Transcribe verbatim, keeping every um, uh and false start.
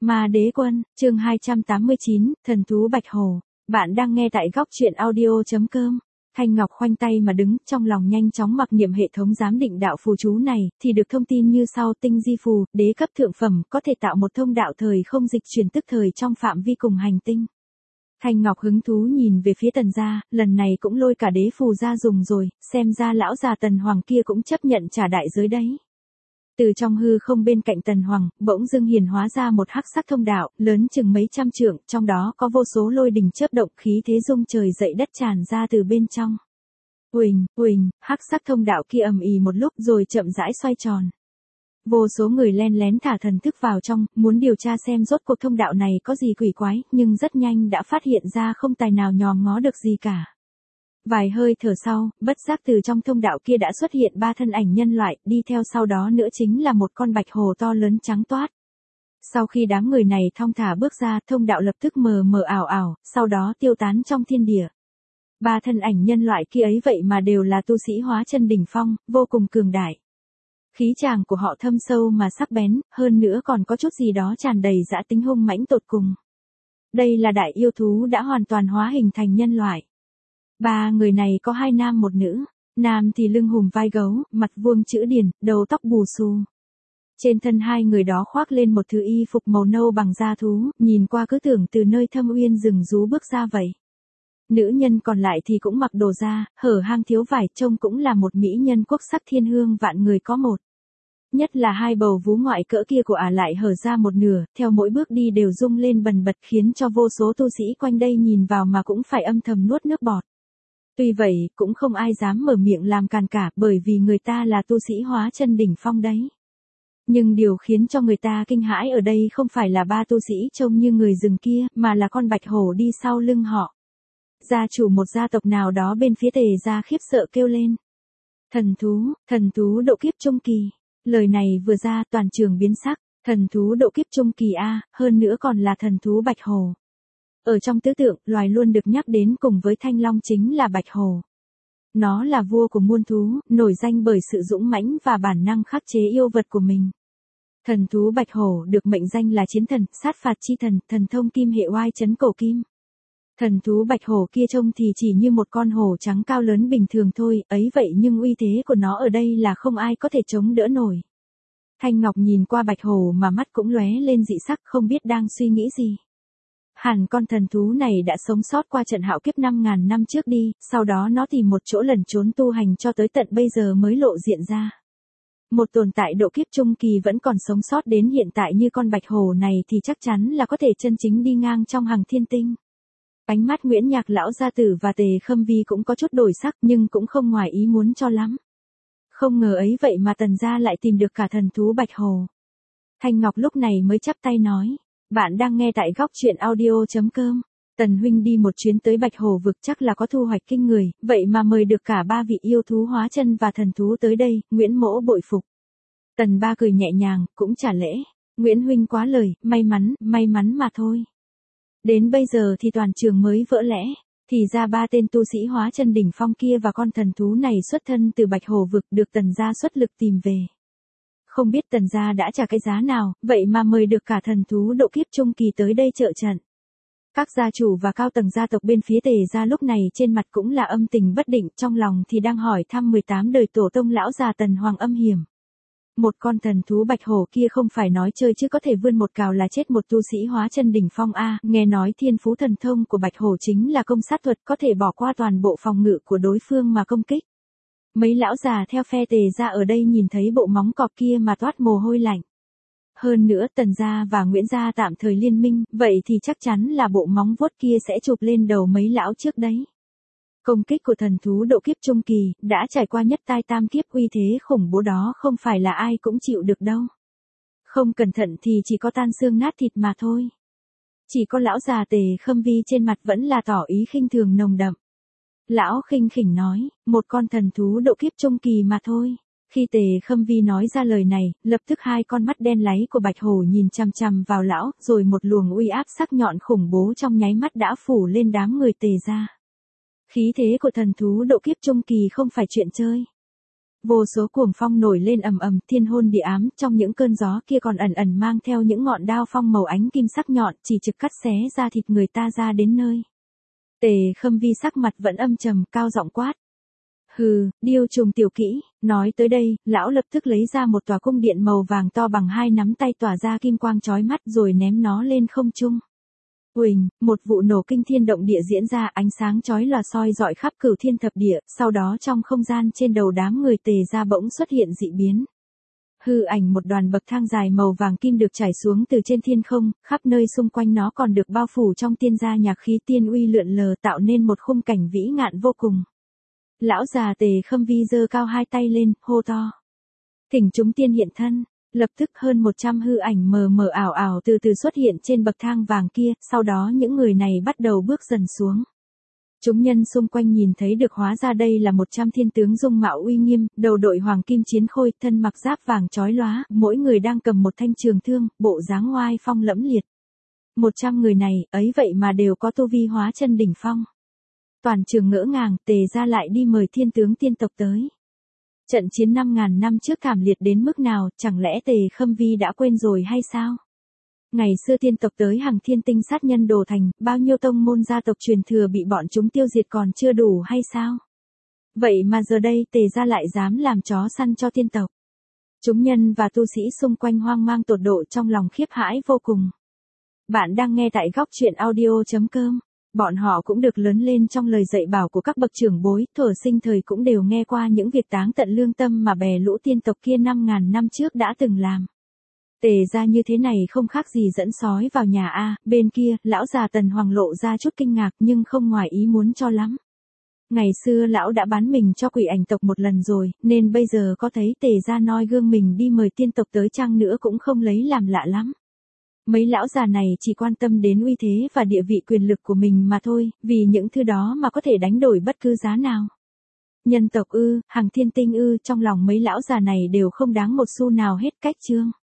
Ma Đế Quân, chương hai trăm tám mươi chín, thần thú Bạch Hổ. Bạn đang nghe tại góc truyện audio chấm com. Thanh Ngọc khoanh tay mà đứng, trong lòng nhanh chóng mặc niệm hệ thống giám định đạo phù chú này, thì được thông tin như sau: tinh di phù, đế cấp thượng phẩm, có thể tạo một thông đạo thời không dịch chuyển tức thời trong phạm vi cùng hành tinh. Thanh Ngọc hứng thú nhìn về phía Tần gia, lần này cũng lôi cả đế phù ra dùng rồi, xem ra lão già Tần Hoàng kia cũng chấp nhận trả đại giới đấy. Từ trong hư không bên cạnh Tần Hoàng, bỗng dưng hiển hóa ra một hắc sắc thông đạo, lớn chừng mấy trăm trượng, trong đó có vô số lôi đình chớp động, khí thế rung trời dậy đất tràn ra từ bên trong. Uỳnh, uỳnh, hắc sắc thông đạo kia ầm ì một lúc rồi chậm rãi xoay tròn. Vô số người len lén thả thần thức vào trong, muốn điều tra xem rốt cuộc thông đạo này có gì quỷ quái, nhưng rất nhanh đã phát hiện ra không tài nào nhòm ngó được gì cả. Vài hơi thở sau, bất giác từ trong thông đạo kia đã xuất hiện ba thân ảnh nhân loại, đi theo sau đó nữa chính là một con bạch hổ to lớn trắng toát. Sau khi đám người này thong thả bước ra, thông đạo lập tức mờ mờ ảo ảo, sau đó tiêu tán trong thiên địa. Ba thân ảnh nhân loại kia ấy vậy mà đều là tu sĩ hóa chân đỉnh phong, vô cùng cường đại. Khí tràng của họ thâm sâu mà sắc bén, hơn nữa còn có chút gì đó tràn đầy dã tính hung mãnh tột cùng. Đây là đại yêu thú đã hoàn toàn hóa hình thành nhân loại. Ba người này có hai nam một nữ, nam thì lưng hùm vai gấu, mặt vuông chữ điển, đầu tóc bù xù. Trên thân hai người đó khoác lên một thứ y phục màu nâu bằng da thú, nhìn qua cứ tưởng từ nơi thâm uyên rừng rú bước ra vậy. Nữ nhân còn lại thì cũng mặc đồ da, hở hang thiếu vải, trông cũng là một mỹ nhân quốc sắc thiên hương vạn người có một. Nhất là hai bầu vú ngoại cỡ kia của ả lại hở ra một nửa, theo mỗi bước đi đều rung lên bần bật khiến cho vô số tu sĩ quanh đây nhìn vào mà cũng phải âm thầm nuốt nước bọt. Tuy vậy, cũng không ai dám mở miệng làm càn cả, bởi vì người ta là tu sĩ hóa chân đỉnh phong đấy. Nhưng điều khiến cho người ta kinh hãi ở đây không phải là ba tu sĩ trông như người rừng kia, mà là con bạch hổ đi sau lưng họ. Gia chủ một gia tộc nào đó bên phía Tề gia khiếp sợ kêu lên. Thần thú, thần thú độ kiếp trung kỳ. Lời này vừa ra toàn trường biến sắc, thần thú độ kiếp trung kỳ a, hơn nữa còn là thần thú bạch hổ. Ở trong tứ tượng, loài luôn được nhắc đến cùng với thanh long chính là bạch hổ. Nó là vua của muôn thú, nổi danh bởi sự dũng mãnh và bản năng khắc chế yêu vật của mình. Thần thú bạch hổ được mệnh danh là chiến thần, sát phạt chi thần, thần thông kim hệ oai chấn cổ kim. Thần thú bạch hổ kia trông thì chỉ như một con hổ trắng cao lớn bình thường thôi, ấy vậy nhưng uy thế của nó ở đây là không ai có thể chống đỡ nổi. Thanh Ngọc nhìn qua bạch hổ mà mắt cũng lóe lên dị sắc, không biết đang suy nghĩ gì. Hẳn con thần thú này đã sống sót qua trận hạo kiếp năm ngàn năm trước đi, sau đó nó tìm một chỗ lẩn trốn tu hành cho tới tận bây giờ mới lộ diện ra. Một tồn tại độ kiếp trung kỳ vẫn còn sống sót đến hiện tại như con bạch hổ này thì chắc chắn là có thể chân chính đi ngang trong hàng thiên tinh. Ánh mắt Nguyễn Nhạc lão gia tử và Tề Khâm Vi cũng có chút đổi sắc nhưng cũng không ngoài ý muốn cho lắm. Không ngờ ấy vậy mà Tần gia lại tìm được cả thần thú bạch hổ. Thanh Ngọc lúc này mới chắp tay nói. Bạn đang nghe tại góc truyện audio chấm com. Tần huynh đi một chuyến tới Bạch Hổ vực chắc là có thu hoạch kinh người, vậy mà mời được cả ba vị yêu thú hóa chân và thần thú tới đây, Nguyễn mỗ bội phục. Tần ba cười nhẹ nhàng, cũng trả lễ. Nguyễn huynh quá lời, may mắn, may mắn mà thôi. Đến bây giờ thì toàn trường mới vỡ lẽ, thì ra ba tên tu sĩ hóa chân đỉnh phong kia và con thần thú này xuất thân từ Bạch Hổ vực được Tần gia xuất lực tìm về. Không biết Tần gia đã trả cái giá nào, vậy mà mời được cả thần thú độ kiếp trung kỳ tới đây trợ trận. Các gia chủ và cao tầng gia tộc bên phía Tề gia lúc này trên mặt cũng là âm tình bất định, trong lòng thì đang hỏi thăm mười tám đời tổ tông lão già Tần Hoàng âm hiểm. Một con thần thú bạch hổ kia không phải nói chơi chứ có thể vươn một cào là chết một tu sĩ hóa chân đỉnh phong a, nghe nói thiên phú thần thông của bạch hổ chính là công sát thuật, có thể bỏ qua toàn bộ phòng ngự của đối phương mà công kích. Mấy lão già theo phe Tề gia ở đây nhìn thấy bộ móng cọp kia mà toát mồ hôi lạnh. Hơn nữa Tần gia và Nguyễn gia tạm thời liên minh, vậy thì chắc chắn là bộ móng vuốt kia sẽ chụp lên đầu mấy lão trước đấy. Công kích của thần thú độ kiếp trung kỳ, đã trải qua nhất tai tam kiếp, uy thế khủng bố đó không phải là ai cũng chịu được đâu. Không cẩn thận thì chỉ có tan xương nát thịt mà thôi. Chỉ có lão già Tề Khâm Vi trên mặt vẫn là tỏ ý khinh thường nồng đậm. Lão khinh khỉnh nói, một con thần thú độ kiếp trung kỳ mà thôi. Khi Tề Khâm Vi nói ra lời này, lập tức hai con mắt đen láy của bạch hổ nhìn chằm chằm vào lão, rồi một luồng uy áp sắc nhọn khủng bố trong nháy mắt đã phủ lên đám người Tề gia. Khí thế của thần thú độ kiếp trung kỳ không phải chuyện chơi. Vô số cuồng phong nổi lên ầm ầm, thiên hôn địa ám, trong những cơn gió kia còn ẩn ẩn mang theo những ngọn đao phong màu ánh kim sắc nhọn, chỉ trực cắt xé ra thịt người ta ra đến nơi. Tề Khâm Vi sắc mặt vẫn âm trầm, cao giọng quát. Hừ, điêu trùng tiểu kỹ, nói tới đây, lão lập tức lấy ra một tòa cung điện màu vàng to bằng hai nắm tay tỏa ra kim quang chói mắt rồi ném nó lên không trung. Uỳnh, một vụ nổ kinh thiên động địa diễn ra, ánh sáng chói lòa soi rọi khắp cửu thiên thập địa, sau đó trong không gian trên đầu đám người Tề gia bỗng xuất hiện dị biến. Hư ảnh một đoàn bậc thang dài màu vàng kim được trải xuống từ trên thiên không, khắp nơi xung quanh nó còn được bao phủ trong tiên gia nhạc khí tiên uy lượn lờ tạo nên một khung cảnh vĩ ngạn vô cùng. Lão già Tề Khâm Vi giơ cao hai tay lên, hô to. Thỉnh chúng tiên hiện thân. Lập tức hơn một trăm hư ảnh mờ mờ ảo ảo từ từ xuất hiện trên bậc thang vàng kia, sau đó những người này bắt đầu bước dần xuống. Chúng nhân xung quanh nhìn thấy được hóa ra đây là một trăm thiên tướng dung mạo uy nghiêm, đầu đội hoàng kim chiến khôi, thân mặc giáp vàng chói lóa, mỗi người đang cầm một thanh trường thương, bộ dáng oai phong lẫm liệt. Một trăm người này, ấy vậy mà đều có tu vi hóa chân đỉnh phong. Toàn trường ngỡ ngàng, Tề gia lại đi mời thiên tướng tiên tộc tới. Trận chiến năm ngàn năm trước thảm liệt đến mức nào, chẳng lẽ Tề Khâm Vi đã quên rồi hay sao? Ngày xưa tiên tộc tới Hằng Thiên Tinh sát nhân đồ thành, bao nhiêu tông môn gia tộc truyền thừa bị bọn chúng tiêu diệt còn chưa đủ hay sao? Vậy mà giờ đây Tề gia lại dám làm chó săn cho tiên tộc. Chúng nhân và tu sĩ xung quanh hoang mang tột độ trong lòng khiếp hãi vô cùng. Bạn đang nghe tại góc truyện audio chấm com. Bọn họ cũng được lớn lên trong lời dạy bảo của các bậc trưởng bối, thuở sinh thời cũng đều nghe qua những việc táng tận lương tâm mà bè lũ tiên tộc kia năm ngàn năm trước đã từng làm. Tề ra như thế này không khác gì dẫn sói vào nhà a. Bên kia, lão già Tần Hoàng lộ ra chút kinh ngạc nhưng không ngoài ý muốn cho lắm. Ngày xưa lão đã bán mình cho quỷ ảnh tộc một lần rồi, nên bây giờ có thấy Tề ra noi gương mình đi mời tiên tộc tới chăng nữa cũng không lấy làm lạ lắm. Mấy lão già này chỉ quan tâm đến uy thế và địa vị quyền lực của mình mà thôi, vì những thứ đó mà có thể đánh đổi bất cứ giá nào. Nhân tộc ư, Hằng Thiên Tinh ư, trong lòng mấy lão già này đều không đáng một xu nào hết cách chương.